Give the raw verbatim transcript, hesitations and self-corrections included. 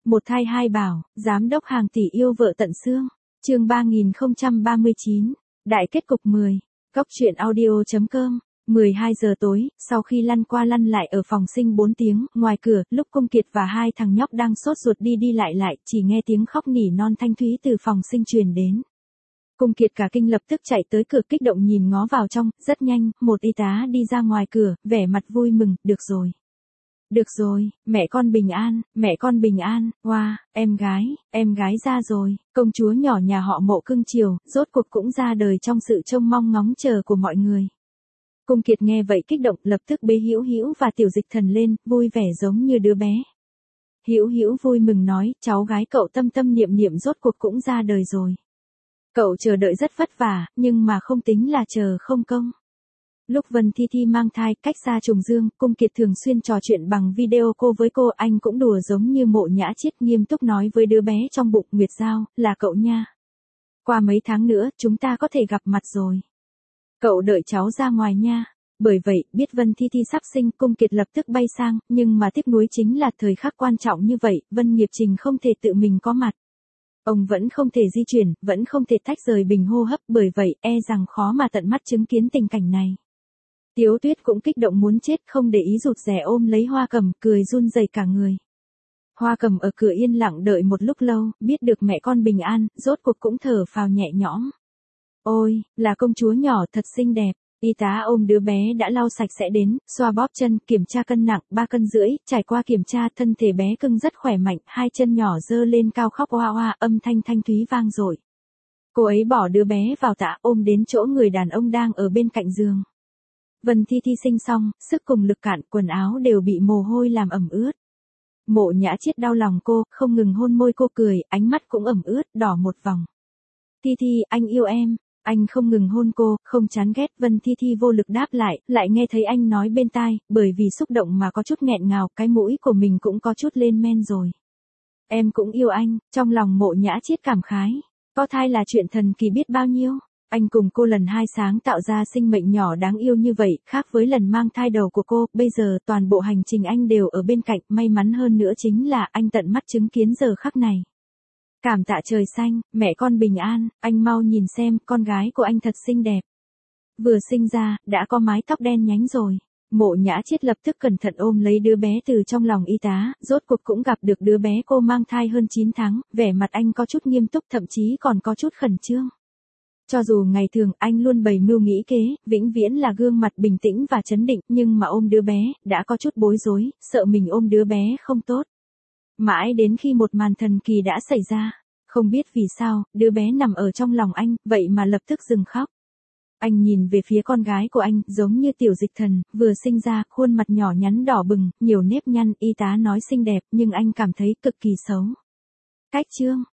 Một thai hai bảo, giám đốc hàng tỷ yêu vợ tận xương. Chương ba nghìn không trăm ba mươi chín, đại kết cục mười. Cóc truyện audio chấm com. mười hai giờ tối, sau khi lăn qua lăn lại ở phòng sinh bốn tiếng, ngoài cửa, lúc Cung Kiệt và hai thằng nhóc đang sốt ruột đi đi lại lại, chỉ nghe tiếng khóc nỉ non thanh thúy từ phòng sinh truyền đến. Cung Kiệt cả kinh lập tức chạy tới cửa kích động nhìn ngó vào trong, rất nhanh, một y tá đi ra ngoài cửa, vẻ mặt vui mừng, được rồi. Được rồi, mẹ con bình an, mẹ con bình an, wow, em gái, em gái ra rồi, công chúa nhỏ nhà họ Mộ cưng chiều, rốt cuộc cũng ra đời trong sự trông mong ngóng chờ của mọi người. Cung Kiệt nghe vậy kích động, lập tức bế Hữu Hữu và Tiểu Dịch Thần lên, vui vẻ giống như đứa bé. Hữu Hữu vui mừng nói, cháu gái cậu Tâm Tâm Niệm Niệm rốt cuộc cũng ra đời rồi. Cậu chờ đợi rất vất vả, nhưng mà không tính là chờ không công. Lúc Vân Thi Thi mang thai, cách xa Trùng Dương, Cung Kiệt thường xuyên trò chuyện bằng video cô với cô, anh cũng đùa giống như Mộ Nhã Chiết, nghiêm túc nói với đứa bé trong bụng, Nguyệt Giao, là cậu nha. Qua mấy tháng nữa, chúng ta có thể gặp mặt rồi. Cậu đợi cháu ra ngoài nha. Bởi vậy, biết Vân Thi Thi sắp sinh, Cung Kiệt lập tức bay sang, nhưng mà tiếc nuối chính là thời khắc quan trọng như vậy, Vân Nghiệp Trình không thể tự mình có mặt. Ông vẫn không thể di chuyển, vẫn không thể tách rời bình hô hấp, bởi vậy, e rằng khó mà tận mắt chứng kiến tình cảnh này. Tiếu Tuyết cũng kích động muốn chết, không để ý, rụt rè ôm lấy Hoa Cầm, cười run rẩy cả người. Hoa Cầm ở cửa yên lặng đợi một lúc lâu, biết được mẹ con bình an, rốt cuộc cũng thở phào nhẹ nhõm. Ôi, là công chúa nhỏ thật xinh đẹp. Y tá ôm đứa bé đã lau sạch sẽ đến, xoa bóp chân, kiểm tra cân nặng, ba cân rưỡi, trải qua kiểm tra, thân thể bé cưng rất khỏe mạnh, hai chân nhỏ giơ lên cao khóc oa oa, âm thanh thanh thúy vang dội. Cô ấy bỏ đứa bé vào tã, ôm đến chỗ người đàn ông đang ở bên cạnh giường. Vân Thi Thi sinh xong, sức cùng lực cạn, quần áo đều bị mồ hôi làm ẩm ướt. Mộ Nhã Chiết đau lòng cô, không ngừng hôn môi cô, cười, ánh mắt cũng ẩm ướt, đỏ một vòng. Thi Thi, anh yêu em. Anh không ngừng hôn cô, không chán ghét. Vân Thi Thi vô lực đáp lại, lại nghe thấy anh nói bên tai, bởi vì xúc động mà có chút nghẹn ngào, cái mũi của mình cũng có chút lên men rồi. Em cũng yêu anh. Trong lòng Mộ Nhã Chiết cảm khái. Có thai là chuyện thần kỳ biết bao nhiêu. Anh cùng cô lần hai sáng tạo ra sinh mệnh nhỏ đáng yêu như vậy, khác với lần mang thai đầu của cô, bây giờ toàn bộ hành trình anh đều ở bên cạnh, may mắn hơn nữa chính là anh tận mắt chứng kiến giờ khắc này. Cảm tạ trời xanh, mẹ con bình an, anh mau nhìn xem, con gái của anh thật xinh đẹp. Vừa sinh ra, đã có mái tóc đen nhánh rồi. Mộ Nhã Chiết lập tức cẩn thận ôm lấy đứa bé từ trong lòng y tá, rốt cuộc cũng gặp được đứa bé cô mang thai hơn chín tháng, vẻ mặt anh có chút nghiêm túc, thậm chí còn có chút khẩn trương. Cho dù ngày thường anh luôn bày mưu nghĩ kế, vĩnh viễn là gương mặt bình tĩnh và trấn định, nhưng mà ôm đứa bé, đã có chút bối rối, sợ mình ôm đứa bé không tốt. Mãi đến khi một màn thần kỳ đã xảy ra, không biết vì sao, đứa bé nằm ở trong lòng anh, vậy mà lập tức dừng khóc. Anh nhìn về phía con gái của anh, giống như Tiểu Dịch Thần, vừa sinh ra, khuôn mặt nhỏ nhắn đỏ bừng, nhiều nếp nhăn, y tá nói xinh đẹp, nhưng anh cảm thấy cực kỳ xấu. Cách chương,